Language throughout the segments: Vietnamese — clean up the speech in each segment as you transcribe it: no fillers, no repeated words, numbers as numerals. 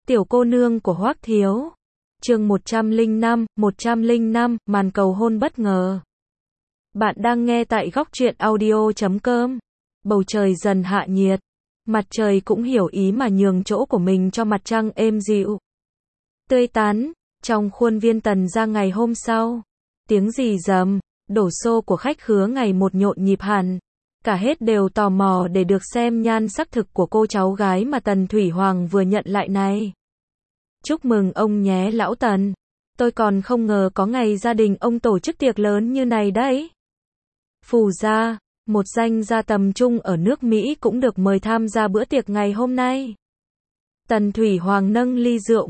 Tiểu cô nương của Hoắc Thiếu. Chương 105, màn cầu hôn bất ngờ. Bạn đang nghe tại góc truyện audio.com. Bầu trời dần hạ nhiệt, mặt trời cũng hiểu ý mà nhường chỗ của mình cho mặt trăng êm dịu, tươi tắn. Trong khuôn viên Tần gia ngày hôm sau, tiếng rì rầm, đổ xô của khách khứa ngày một nhộn nhịp hẳn. Cả hết đều tò mò để được xem nhan sắc thực của cô cháu gái mà Tần Thủy Hoàng vừa nhận lại này. Chúc mừng ông nhé lão Tần. Tôi còn không ngờ có ngày gia đình ông tổ chức tiệc lớn như này đấy. Phù gia, một danh gia tầm trung ở nước Mỹ cũng được mời tham gia bữa tiệc ngày hôm nay. Tần Thủy Hoàng nâng ly rượu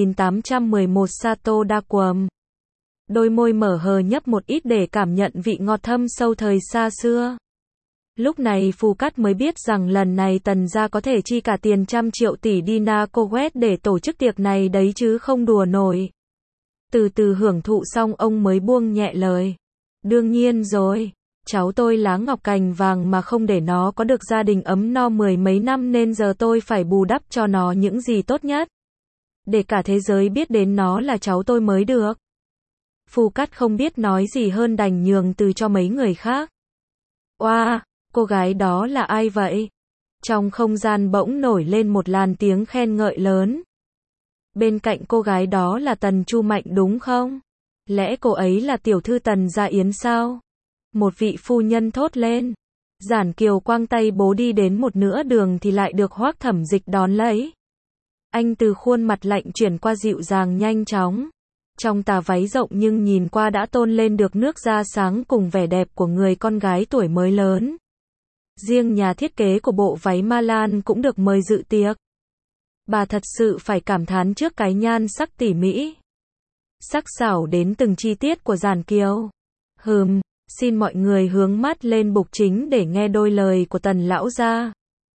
1811 Sato đa quầm. Đôi môi mở hờ nhấp một ít để cảm nhận vị ngọt thâm sâu thời xa xưa. Lúc này Phù Cát mới biết rằng lần này Tần gia có thể chi cả tiền trăm triệu tỷ dinar Kuwait để tổ chức tiệc này đấy chứ không đùa nổi. Từ từ hưởng thụ xong ông mới buông nhẹ lời. Đương nhiên rồi, cháu tôi lá ngọc cành vàng mà không để nó có được gia đình ấm no mười mấy năm nên giờ tôi phải bù đắp cho nó những gì tốt nhất. Để cả thế giới biết đến nó là cháu tôi mới được. Phù Cát không biết nói gì hơn đành nhường từ cho mấy người khác. Oa, cô gái đó là ai vậy? Trong không gian bỗng nổi lên một làn tiếng khen ngợi lớn. Bên cạnh cô gái đó là Tần Chu Mạnh đúng không? Lẽ cô ấy là tiểu thư Tần Gia Yến sao? Một vị phu nhân thốt lên. Giản Kiều quang tay bố đi đến một nửa đường thì lại được Hoắc Thẩm Dịch đón lấy. Anh từ khuôn mặt lạnh chuyển qua dịu dàng nhanh chóng. Trong tà váy rộng nhưng nhìn qua đã tôn lên được nước da sáng cùng vẻ đẹp của người con gái tuổi mới lớn. Riêng nhà thiết kế của bộ váy Ma Lan cũng được mời dự tiệc. Bà thật sự phải cảm thán trước cái nhan sắc tỉ mỹ, sắc sảo đến từng chi tiết của Giản Kiều. Xin mọi người hướng mắt lên bục chính để nghe đôi lời của Tần lão gia.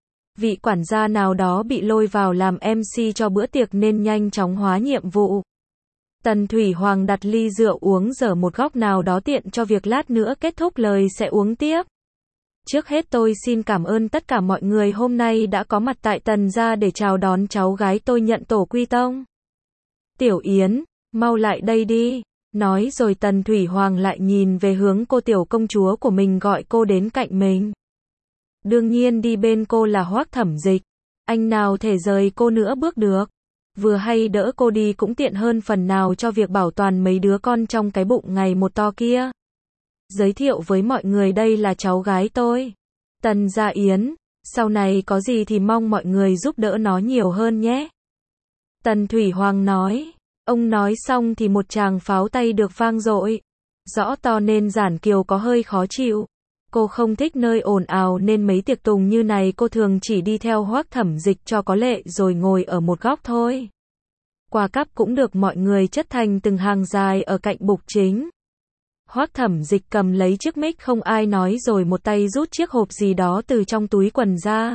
Vị quản gia nào đó bị lôi vào làm MC cho bữa tiệc nên nhanh chóng hóa nhiệm vụ. Tần Thủy Hoàng đặt ly rượu uống dở một góc nào đó tiện cho việc lát nữa kết thúc lời sẽ uống tiếp. Trước hết tôi xin cảm ơn tất cả mọi người hôm nay đã có mặt tại Tần gia để chào đón cháu gái tôi nhận tổ quy tông. Tiểu Yến, mau lại đây đi. Nói rồi Tần Thủy Hoàng lại nhìn về hướng cô tiểu công chúa của mình gọi cô đến cạnh mình. Đương nhiên đi bên cô là Hoắc Thẩm Dịch. Anh nào thể rời cô nữa bước được. Vừa hay đỡ cô đi cũng tiện hơn phần nào cho việc bảo toàn mấy đứa con trong cái bụng ngày một to kia. Giới thiệu với mọi người đây là cháu gái tôi, Tần Gia Yến. Sau này có gì thì mong mọi người giúp đỡ nó nhiều hơn nhé. Tần Thủy Hoàng nói. Ông nói xong thì một tràng pháo tay được vang dội. Rõ to nên Giản Kiều có hơi khó chịu. Cô không thích nơi ồn ào nên mấy tiệc tùng như này cô thường chỉ đi theo Hoắc Thẩm Dịch cho có lệ rồi ngồi ở một góc thôi. Quà cắp cũng được mọi người chất thành từng hàng dài ở cạnh bục chính. Hoắc Thẩm Dịch cầm lấy chiếc mic không ai nói rồi một tay rút chiếc hộp gì đó từ trong túi quần ra.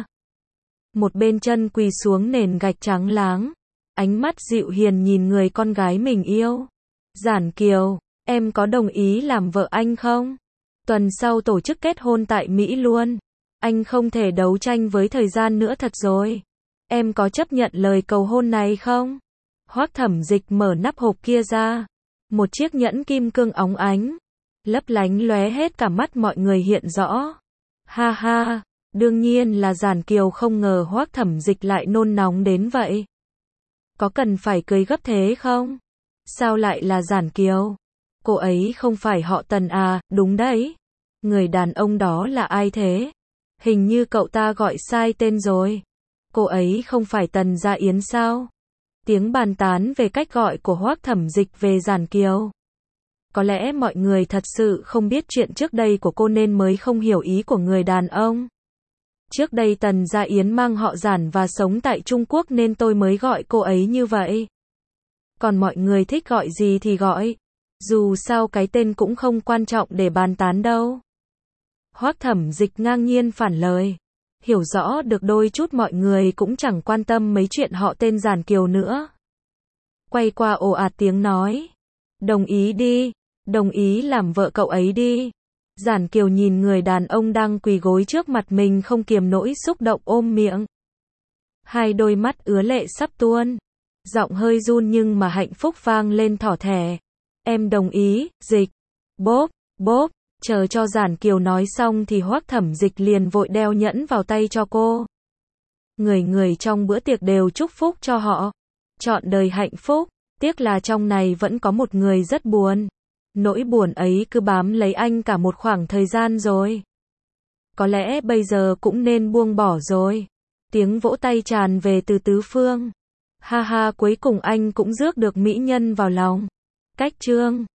Một bên chân quỳ xuống nền gạch trắng láng. Ánh mắt dịu hiền nhìn người con gái mình yêu. Giản Kiều, em có đồng ý làm vợ anh không? Tuần sau tổ chức kết hôn tại Mỹ luôn. Anh không thể đấu tranh với thời gian nữa thật rồi. Em có chấp nhận lời cầu hôn này không? Hoắc Thẩm Dịch mở nắp hộp kia ra. Một chiếc nhẫn kim cương óng ánh, lấp lánh lóe hết cả mắt mọi người hiện rõ. Ha ha, đương nhiên là Giản Kiều không ngờ Hoắc Thẩm Dịch lại nôn nóng đến vậy. Có cần phải cưới gấp thế không? Sao lại là Giản Kiều? Cô ấy không phải họ Tần à? Đúng đấy. Người đàn ông đó là ai thế? Hình như cậu ta gọi sai tên rồi. Cô ấy không phải Tần Gia Yến sao? Tiếng bàn tán về cách gọi của Hoắc Thẩm Dịch về Giản Kiều. Có lẽ mọi người thật sự không biết chuyện trước đây của cô nên mới không hiểu ý của người đàn ông. Trước đây Tần Gia Yến mang họ Giản và sống tại Trung Quốc nên tôi mới gọi cô ấy như vậy. Còn mọi người thích gọi gì thì gọi. Dù sao cái tên cũng không quan trọng để bàn tán đâu. Hoắc Thẩm Dịch ngang nhiên phản lời. Hiểu rõ được đôi chút mọi người cũng chẳng quan tâm mấy chuyện họ tên Giản Kiều nữa. Quay qua ồ ạt tiếng nói. Đồng ý đi, đồng ý làm vợ cậu ấy đi. Giản Kiều nhìn người đàn ông đang quỳ gối trước mặt mình không kiềm nỗi xúc động ôm miệng. Hai đôi mắt ứa lệ sắp tuôn. Giọng hơi run nhưng mà hạnh phúc vang lên thỏ thẻ. Em đồng ý, Dịch. Bốp, bốp, chờ cho Giản Kiều nói xong thì Hoắc Thẩm Dịch liền vội đeo nhẫn vào tay cho cô. Người người trong bữa tiệc đều chúc phúc cho họ. Trọn đời hạnh phúc. Tiếc là trong này vẫn có một người rất buồn. Nỗi buồn ấy cứ bám lấy anh cả một khoảng thời gian rồi. Có lẽ bây giờ cũng nên buông bỏ rồi. Tiếng vỗ tay tràn về từ tứ phương. Ha ha, cuối cùng anh cũng rước được mỹ nhân vào lòng. Cách chương